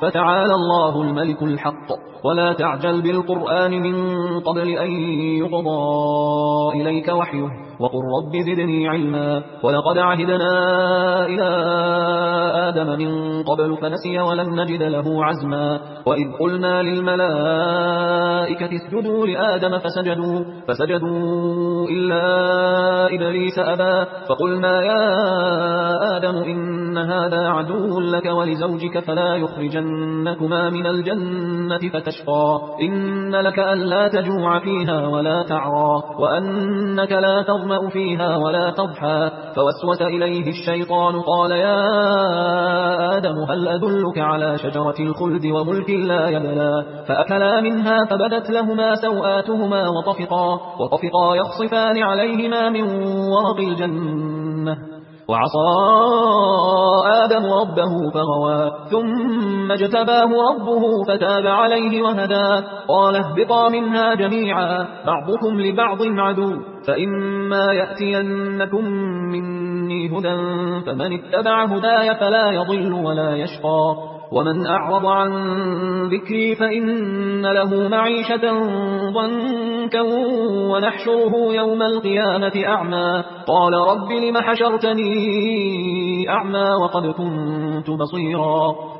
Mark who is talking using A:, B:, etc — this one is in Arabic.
A: فتعالى الله الملك الحق ولا تعجل بالقرآن من قبل أن يقضى إليك وحيه وقل رب زدني علما ولقد عهدنا إلى آدم من قبل فنسي ولم نجد له عزما وإذ قلنا للملائكة اسجدوا لآدم فسجدوا إلا إبليس أبى فقلنا يا آدم إن هذا عدو لك ولزوجك فلا يخرجنكما من الجنة فتشقى إن لك ألا تجوع فيها ولا تعرى وأنك لا تظمأ فيها ولا تضحى فوسوس إليه الشيطان قال يا آدم هل أدلك على شجرة الخلد وملك لا يبلى فأكلا منها فبدت لهما سوآتهما وطفقا يخصفان عليهما من ورق الجنة وعصى آدم ربه فغوى ثم اجتباه ربه فتاب عليه وهدى قال اهبطا منها جميعا بعضكم لبعض عدو فإما يأتينكم مني هدى فمن اتبع هداي فلا يضل ولا يشقى ومن أعرض عن ذكري فإن له معيشة ضنكا ونحشره يوم القيامة أعمى قال رب لم حشرتني أعمى وقد كنت بصيرا